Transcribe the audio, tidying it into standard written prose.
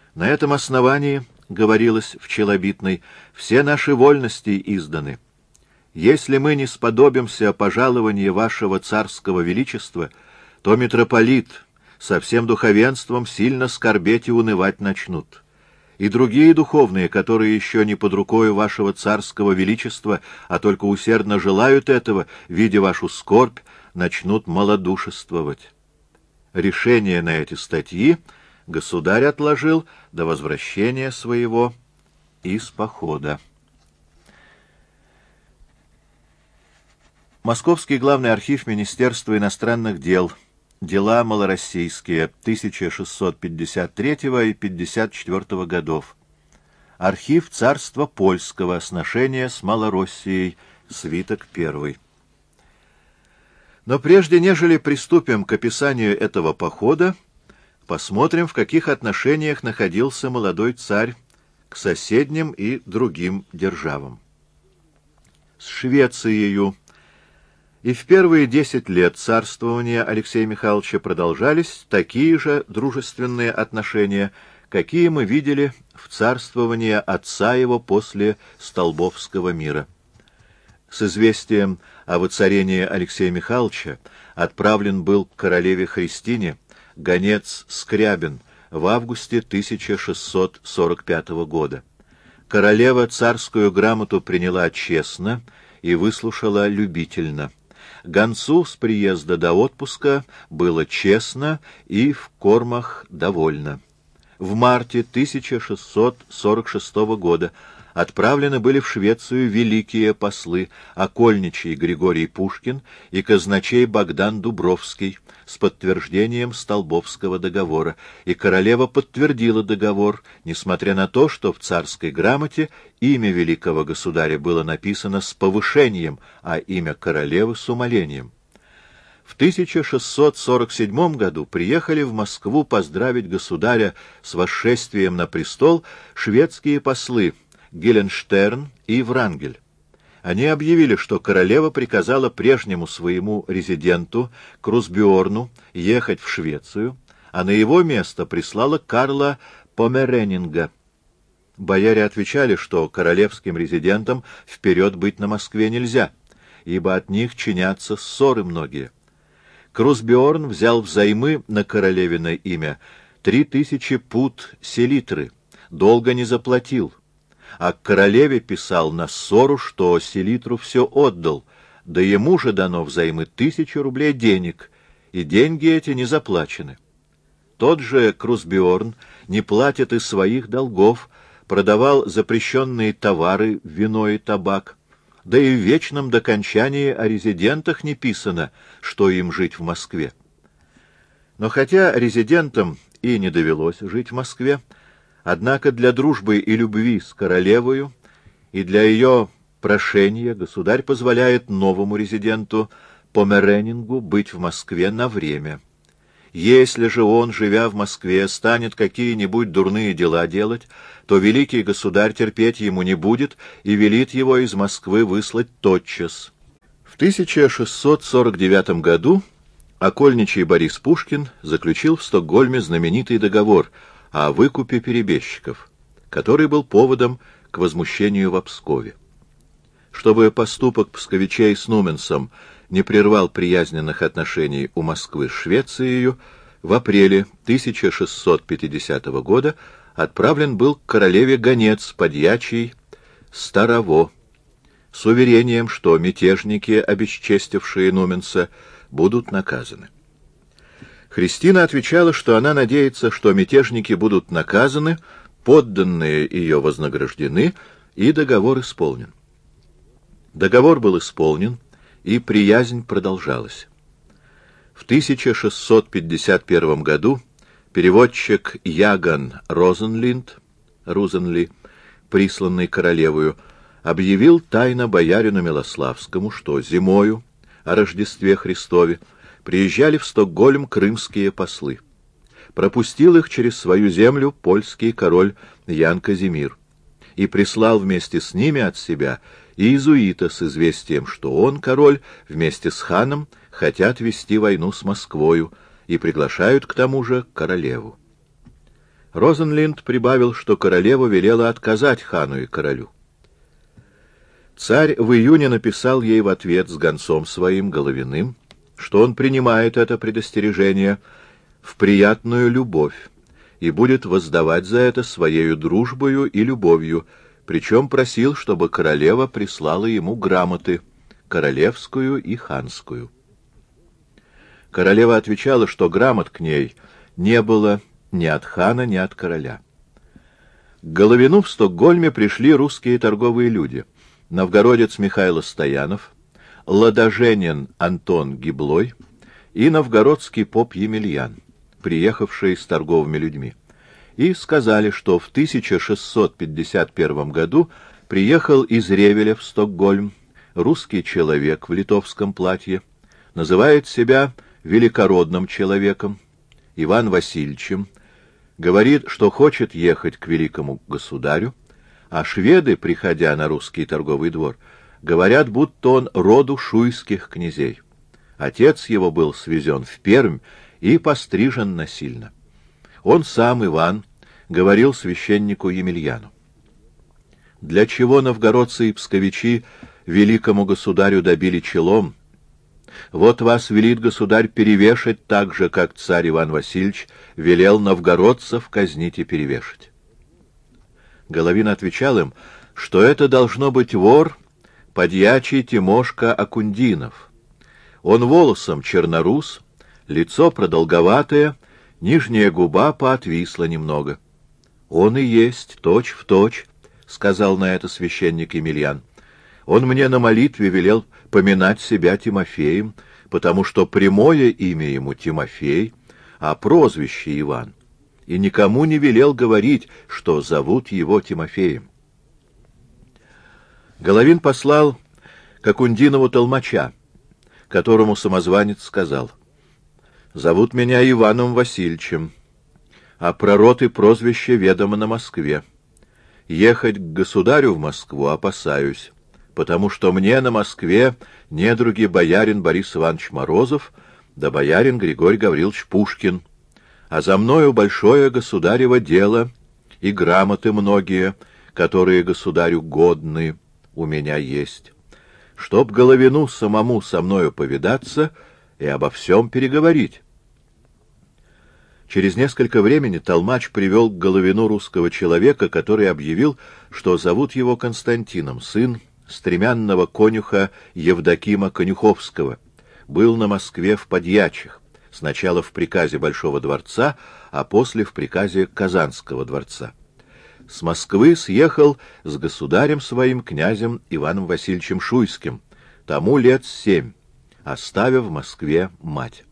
На этом основании, говорилось в челобитной, все наши вольности изданы. Если мы не сподобимся пожалования вашего царского величества, то митрополит со всем духовенством сильно скорбеть и унывать начнут. И другие духовные, которые еще не под рукою вашего царского величества, а только усердно желают этого, видя вашу скорбь, начнут малодушествовать. Решение на эти статьи государь отложил до возвращения своего из похода. Московский главный архив Министерства иностранных дел. Дела малороссийские 1653 и 54 годов. Архив Царства Польского. Сношение с Малороссией. Свиток 1. Но прежде нежели приступим к описанию этого похода, посмотрим, в каких отношениях находился молодой царь к соседним и другим державам. С Швецией и в первые 10 лет царствования Алексея Михайловича продолжались такие же дружественные отношения, какие мы видели в царствовании отца его после Столбовского мира. С известием о воцарении Алексея Михайловича отправлен был к королеве Христине гонец Скрябин в августе 1645 года. Королева царскую грамоту приняла честно и выслушала любительно. Гонцу с приезда до отпуска было честно и в кормах довольно. В марте 1646 года отправлены были в Швецию великие послы окольничий Григорий Пушкин и казначей Богдан Дубровский с подтверждением Столбовского договора, и королева подтвердила договор, несмотря на то, что в царской грамоте имя великого государя было написано с повышением, а имя королевы с умалением. В 1647 году приехали в Москву поздравить государя с восшествием на престол шведские послы Геленштерн и Врангель. Они объявили, что королева приказала прежнему своему резиденту Крузбюорну ехать в Швецию, а на его место прислала Карла Померенинга. Бояре отвечали, что королевским резидентам вперед быть на Москве нельзя, ибо от них чинятся ссоры многие. Крузбюорн взял взаймы на королевино имя 3000 пуд селитры, долго не заплатил, а к королеве писал на ссору, что селитру все отдал, да ему же дано взаймы 1000 рублей денег, и деньги эти не заплачены. Тот же Крузбюорн не платит из своих долгов, продавал запрещенные товары, вино и табак, да и в вечном докончании о резидентах не писано, что им жить в Москве. Но хотя резидентам и не довелось жить в Москве, однако для дружбы и любви с королевою и для ее прошения государь позволяет новому резиденту Померенингу быть в Москве на время. Если же он, живя в Москве, станет какие-нибудь дурные дела делать, то великий государь терпеть ему не будет и велит его из Москвы выслать тотчас. В 1649 году окольничий Борис Пушкин заключил в Стокгольме знаменитый договор о выкупе перебежчиков, который был поводом к возмущению в Пскове. Чтобы поступок псковичей с Нуменсом не прервал приязненных отношений у Москвы с Швецией, в апреле 1650 года отправлен был к королеве гонец подьячий Старово с уверением, что мятежники, обесчестившие Нуменса, будут наказаны. Христина отвечала, что она надеется, что мятежники будут наказаны, подданные ее вознаграждены, и договор исполнен. Договор был исполнен, и приязнь продолжалась. В 1651 году переводчик Яган Розенли, присланный королевою, объявил тайно боярину Милославскому, что зимою о Рождестве Христове приезжали в Стокгольм крымские послы. Пропустил их через свою землю польский король Ян Казимир и прислал вместе с ними от себя иезуита с известием, что он, король, вместе с ханом хотят вести войну с Москвою и приглашают к тому же королеву. Розенлинд прибавил, что королева велела отказать хану и королю. Царь в июне написал ей в ответ с гонцом своим Головиным, что он принимает это предостережение в приятную любовь и будет воздавать за это своею дружбою и любовью, причем просил, чтобы королева прислала ему грамоты, королевскую и ханскую. Королева отвечала, что грамот к ней не было ни от хана, ни от короля. К Головину в Стокгольме пришли русские торговые люди: новгородец Михайло Стоянов, ладоженин Антон Гиблой и новгородский поп Емельян, приехавшие с торговыми людьми, и сказали, что в 1651 году приехал из Ревеля в Стокгольм русский человек в литовском платье, называет себя великородным человеком, Иван Васильевичем, говорит, что хочет ехать к великому государю, а шведы, приходя на русский торговый двор, говорят, будто он роду шуйских князей. Отец его был свезен в Пермь и пострижен насильно. Он сам, Иван, говорил священнику Емельяну: «Для чего новгородцы и псковичи великому государю добили челом? Вот вас велит государь перевешать так же, как царь Иван Васильевич велел новгородцев казнить и перевешать». Головин отвечал им, что это должно быть вор, подьячий Тимошка Акундинов. Он волосом чернорус, лицо продолговатое, нижняя губа поотвисла немного. «Он и есть, точь в точь», — сказал на это священник Емельян. «Он мне на молитве велел поминать себя Тимофеем, потому что прямое имя ему Тимофей, а прозвище Иван, и никому не велел говорить, что зовут его Тимофеем». Головин послал к Акундинову толмача, которому самозванец сказал: «Зовут меня Иваном Васильевичем, а про род и прозвище ведомо на Москве. Ехать к государю в Москву опасаюсь, потому что мне на Москве недруги боярин Борис Иванович Морозов да боярин Григорий Гаврилович Пушкин, а за мною большое государево дело и грамоты многие, которые государю годны, у меня есть, чтоб Головину самому со мною повидаться и обо всем переговорить». Через несколько времени толмач привел к Головину русского человека, который объявил, что зовут его Константином, сын стремянного конюха Евдокима Конюховского, был на Москве в подьячих, сначала в приказе Большого дворца, а после в приказе Казанского дворца. С Москвы съехал с государем своим князем Иваном Васильевичем Шуйским, тому лет 7, оставив в Москве мать.